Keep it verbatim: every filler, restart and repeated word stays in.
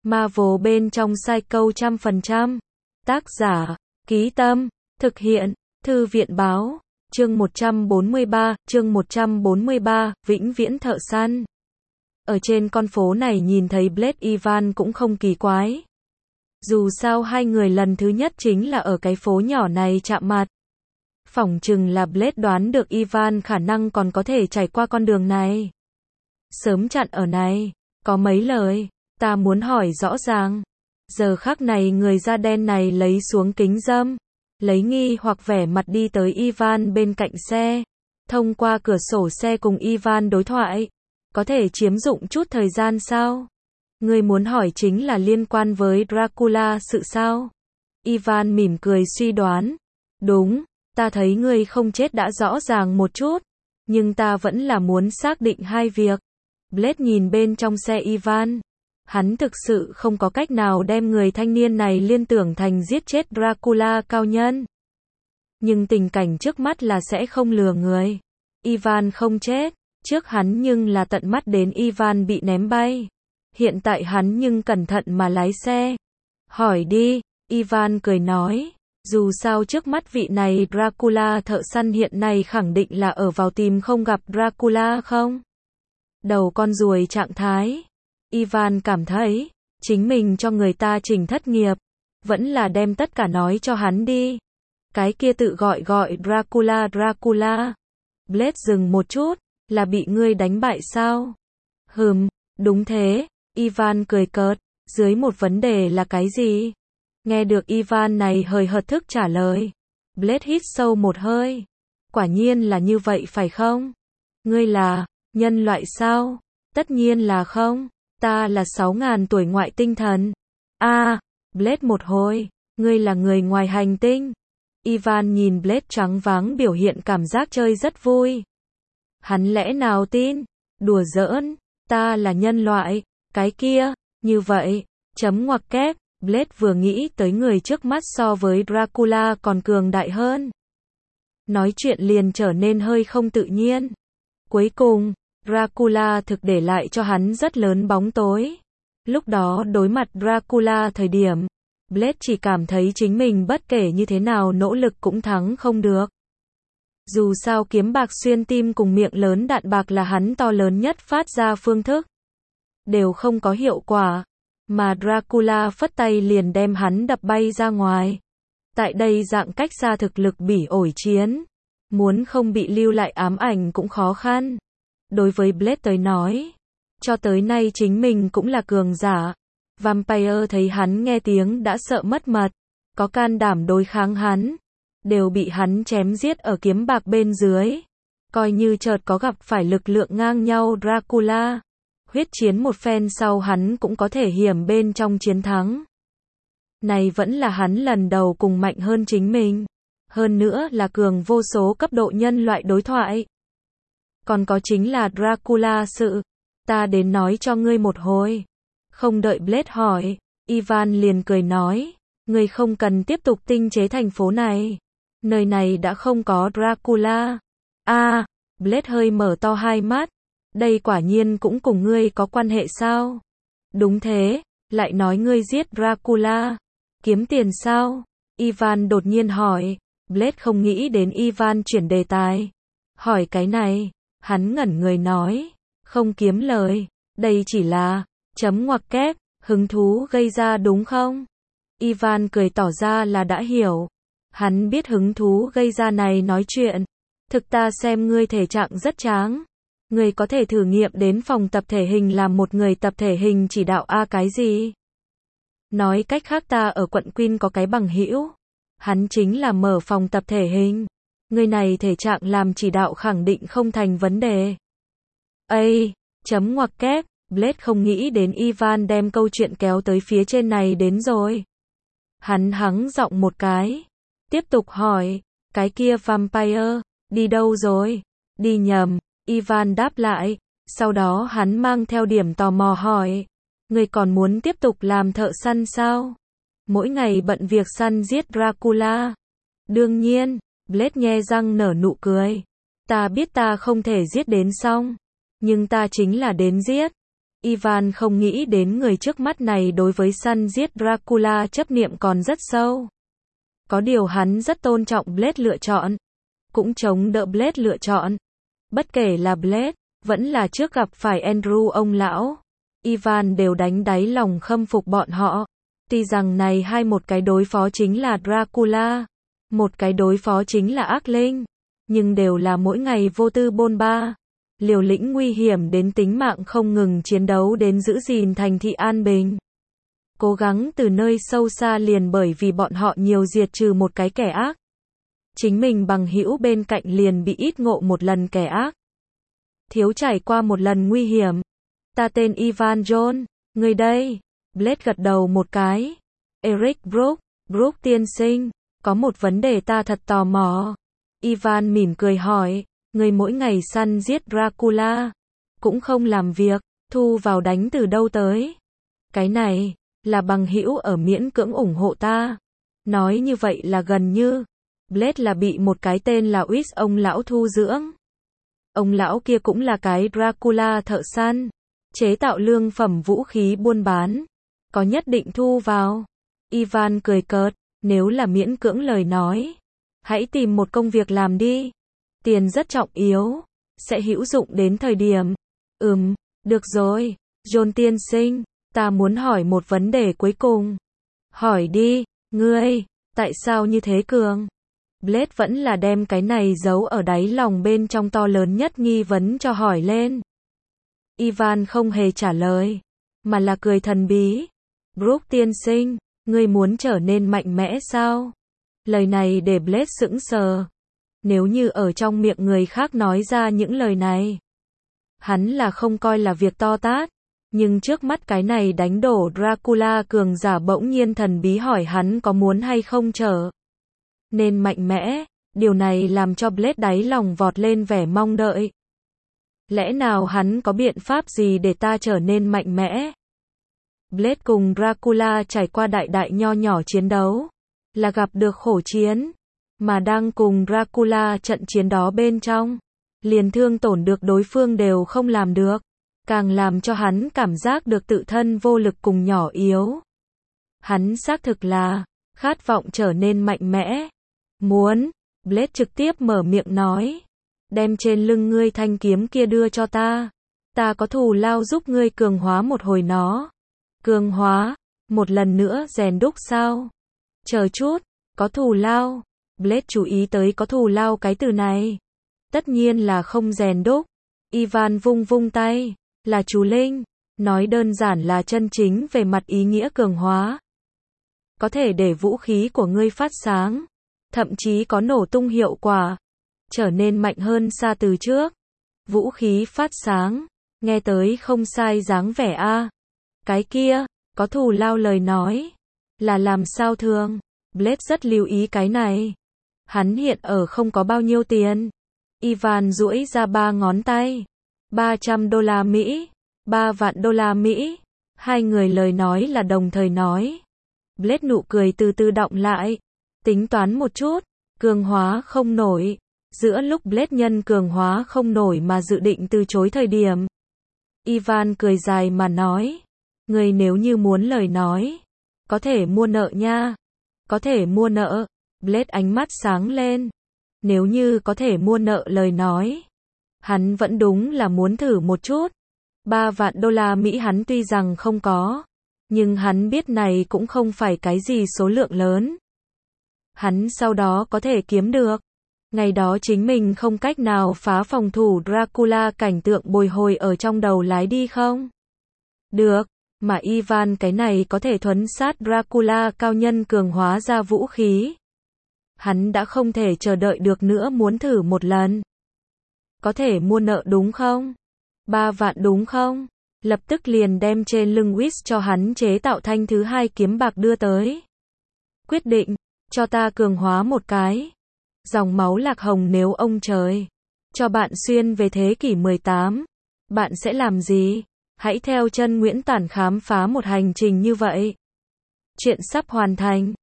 Marvel bên trong Psycho trăm phần trăm. Tác giả, Ký Tâm, thực hiện, Thư viện Báo, chương một trăm bốn mươi ba, chương một trăm bốn mươi ba, Vĩnh Viễn Thợ Săn. Ở trên con phố này nhìn thấy Blade Ivan cũng không kỳ quái. Dù sao hai người lần thứ nhất chính là ở cái phố nhỏ này chạm mặt. Phỏng chừng là Blade đoán được Ivan khả năng còn có thể trải qua con đường này. Sớm chặn ở này, có mấy lời, ta muốn hỏi rõ ràng. Giờ khắc này người da đen này lấy xuống kính râm, lấy nghi hoặc vẻ mặt đi tới Ivan bên cạnh xe. Thông qua cửa sổ xe cùng Ivan đối thoại. Có thể chiếm dụng chút thời gian sao? Người muốn hỏi chính là liên quan với Dracula sự sao? Ivan mỉm cười suy đoán. Đúng, ta thấy ngươi không chết đã rõ ràng một chút. Nhưng ta vẫn là muốn xác định hai việc. Blade nhìn bên trong xe Ivan. Hắn thực sự không có cách nào đem người thanh niên này liên tưởng thành giết chết Dracula cao nhân. Nhưng tình cảnh trước mắt là sẽ không lừa người. Ivan không chết. Trước hắn nhưng là tận mắt đến Ivan bị ném bay. Hiện tại hắn nhưng cẩn thận mà lái xe. Hỏi đi, Ivan cười nói. Dù sao trước mắt vị này Dracula thợ săn hiện nay khẳng định là ở vào tìm không gặp Dracula không? Đầu con ruồi trạng thái. Ivan cảm thấy, chính mình cho người ta trình thất nghiệp. Vẫn là đem tất cả nói cho hắn đi. Cái kia tự gọi gọi Dracula Dracula. Blade dừng một chút. Là bị ngươi đánh bại sao? Hừm, đúng thế. Ivan cười cợt. Dưới một vấn đề là cái gì? Nghe được Ivan này hời hợt thức trả lời. Blade hít sâu một hơi. Quả nhiên là như vậy phải không? Ngươi là nhân loại sao? Tất nhiên là không. Ta là sáu ngàn tuổi ngoại tinh thần. A, à, Blade một hồi. Ngươi là người ngoài hành tinh. Ivan nhìn Blade trắng váng biểu hiện cảm giác chơi rất vui. Hắn lẽ nào tin? Đùa giỡn, ta là nhân loại, cái kia, như vậy, chấm ngoặc kép, Blade vừa nghĩ tới người trước mắt so với Dracula còn cường đại hơn. Nói chuyện liền trở nên hơi không tự nhiên. Cuối cùng, Dracula thực để lại cho hắn rất lớn bóng tối. Lúc đó đối mặt Dracula thời điểm, Blade chỉ cảm thấy chính mình bất kể như thế nào nỗ lực cũng thắng không được. Dù sao kiếm bạc xuyên tim cùng miệng lớn đạn bạc là hắn to lớn nhất phát ra phương thức. Đều không có hiệu quả. Mà Dracula phất tay liền đem hắn đập bay ra ngoài. Tại đây dạng cách xa thực lực bỉ ổi chiến. Muốn không bị lưu lại ám ảnh cũng khó khăn. Đối với Blade tới nói. Cho tới nay chính mình cũng là cường giả. Vampire thấy hắn nghe tiếng đã sợ mất mật. Có can đảm đối kháng hắn. Đều bị hắn chém giết ở kiếm bạc bên dưới. Coi như chợt có gặp phải lực lượng ngang nhau Dracula. Huyết chiến một phen sau hắn cũng có thể hiểm bên trong chiến thắng. Này vẫn là hắn lần đầu cùng mạnh hơn chính mình. Hơn nữa là cường vô số cấp độ nhân loại đối thoại. Còn có chính là Dracula sự. Ta đến nói cho ngươi một hồi. Không đợi Blade hỏi, Ivan liền cười nói. Ngươi không cần tiếp tục tinh chế thành phố này. Nơi này đã không có Dracula. A, à, Blade hơi mở to hai mắt. Đây quả nhiên cũng cùng ngươi có quan hệ sao? Đúng thế, lại nói ngươi giết Dracula. Kiếm tiền sao? Ivan đột nhiên hỏi. Blade không nghĩ đến Ivan chuyển đề tài. Hỏi cái này, hắn ngẩn người nói. Không kiếm lời, đây chỉ là, chấm ngoặc kép, hứng thú gây ra đúng không? Ivan cười tỏ ra là đã hiểu. Hắn biết hứng thú gây ra này nói chuyện. Thực ta xem ngươi thể trạng rất tráng. Ngươi có thể thử nghiệm đến phòng tập thể hình làm một người tập thể hình chỉ đạo a cái gì? Nói cách khác ta ở quận Queen có cái bằng hữu. Hắn chính là mở phòng tập thể hình. Ngươi này thể trạng làm chỉ đạo khẳng định không thành vấn đề. Ây, chấm ngoặc kép, Blade không nghĩ đến Ivan đem câu chuyện kéo tới phía trên này đến rồi. Hắn hắng giọng một cái. Tiếp tục hỏi, cái kia vampire, đi đâu rồi? Đi nhầm, Ivan đáp lại, sau đó hắn mang theo điểm tò mò hỏi, ngươi còn muốn tiếp tục làm thợ săn sao? Mỗi ngày bận việc săn giết Dracula. Đương nhiên, Blade nhe răng nở nụ cười. Ta biết ta không thể giết đến xong, nhưng ta chính là đến giết. Ivan không nghĩ đến người trước mắt này đối với săn giết Dracula chấp niệm còn rất sâu. Có điều hắn rất tôn trọng Blade lựa chọn, cũng chống đỡ Blade lựa chọn. Bất kể là Blade, vẫn là trước gặp phải Andrew ông lão, Ivan đều đánh đáy lòng khâm phục bọn họ. Tuy rằng này hai một cái đối phó chính là Dracula, một cái đối phó chính là ác linh, nhưng đều là mỗi ngày vô tư bôn ba, liều lĩnh nguy hiểm đến tính mạng không ngừng chiến đấu đến giữ gìn thành thị an bình. Cố gắng từ nơi sâu xa liền bởi vì bọn họ nhiều diệt trừ một cái kẻ ác. Chính mình bằng hữu bên cạnh liền bị ít ngộ một lần kẻ ác. Thiếu trải qua một lần nguy hiểm. Ta tên Ivan John, người đây. Blade gật đầu một cái. Eric Brook, Brook tiên sinh, có một vấn đề ta thật tò mò. Ivan mỉm cười hỏi, người mỗi ngày săn giết Dracula, cũng không làm việc, thu vào đánh từ đâu tới? Cái này, là bằng hữu ở miễn cưỡng ủng hộ ta. Nói như vậy là gần như, Blade là bị một cái tên là Wis ông lão thu dưỡng. Ông lão kia cũng là cái Dracula thợ săn, chế tạo lương phẩm vũ khí buôn bán, có nhất định thu vào. Ivan cười cợt, nếu là miễn cưỡng lời nói, hãy tìm một công việc làm đi. Tiền rất trọng yếu, sẽ hữu dụng đến thời điểm. Ừm, được rồi, John tiên sinh, ta muốn hỏi một vấn đề cuối cùng. Hỏi đi, ngươi, tại sao như thế cường? Blade vẫn là đem cái này giấu ở đáy lòng bên trong to lớn nhất nghi vấn cho hỏi lên. Ivan không hề trả lời, mà là cười thần bí. Brook tiên sinh, ngươi muốn trở nên mạnh mẽ sao? Lời này để Blade sững sờ. Nếu như ở trong miệng người khác nói ra những lời này, hắn là không coi là việc to tát. Nhưng trước mắt cái này đánh đổ Dracula cường giả bỗng nhiên thần bí hỏi hắn có muốn hay không trở nên mạnh mẽ, điều này làm cho Blade đáy lòng vọt lên vẻ mong đợi. Lẽ nào hắn có biện pháp gì để ta trở nên mạnh mẽ? Blade cùng Dracula trải qua đại đại nho nhỏ chiến đấu, là gặp được khổ chiến, mà đang cùng Dracula trận chiến đó bên trong, liền thương tổn được đối phương đều không làm được, càng làm cho hắn cảm giác được tự thân vô lực cùng nhỏ yếu. Hắn xác thực là khát vọng trở nên mạnh mẽ. Muốn, Blade trực tiếp mở miệng nói, đem trên lưng ngươi thanh kiếm kia đưa cho ta, ta có thù lao giúp ngươi cường hóa một hồi nó. Cường hóa, một lần nữa rèn đúc sao? Chờ chút, có thù lao. Blade chú ý tới có thù lao cái từ này. Tất nhiên là không rèn đúc. Ivan vung vung tay, là chú Linh, nói đơn giản là chân chính về mặt ý nghĩa cường hóa. Có thể để vũ khí của ngươi phát sáng, thậm chí có nổ tung hiệu quả, trở nên mạnh hơn xa từ trước. Vũ khí phát sáng, nghe tới không sai dáng vẻ a. Cái kia, có thù lao lời nói, là làm sao thường? Blade rất lưu ý cái này. Hắn hiện ở không có bao nhiêu tiền. Ivan duỗi ra ba ngón tay. ba trăm đô la Mỹ, ba vạn đô la Mỹ. Hai người lời nói là đồng thời nói. Blade nụ cười từ từ đọng lại. Tính toán một chút, cường hóa không nổi. Giữa lúc Blade nhân cường hóa không nổi mà dự định từ chối thời điểm, Ivan cười dài mà nói, người nếu như muốn lời nói, có thể mua nợ nha. Có thể mua nợ. Blade ánh mắt sáng lên. Nếu như có thể mua nợ lời nói, hắn vẫn đúng là muốn thử một chút. Ba vạn đô la Mỹ hắn tuy rằng không có, nhưng hắn biết này cũng không phải cái gì số lượng lớn. Hắn sau đó có thể kiếm được. Ngày đó chính mình không cách nào phá phòng thủ Dracula, cảnh tượng bồi hồi ở trong đầu lái đi không? Được, mà Ivan cái này có thể thuấn sát Dracula cao nhân cường hóa ra vũ khí. Hắn đã không thể chờ đợi được nữa muốn thử một lần. Có thể mua nợ đúng không? Ba vạn đúng không? Lập tức liền đem trên lưng Wis cho hắn chế tạo thanh thứ hai kiếm bạc đưa tới. Quyết định, cho ta cường hóa một cái. Dòng máu lạc hồng nếu ông trời cho bạn xuyên về thế kỷ mười tám, bạn sẽ làm gì? Hãy theo chân Nguyễn Tản khám phá một hành trình như vậy. Chuyện sắp hoàn thành.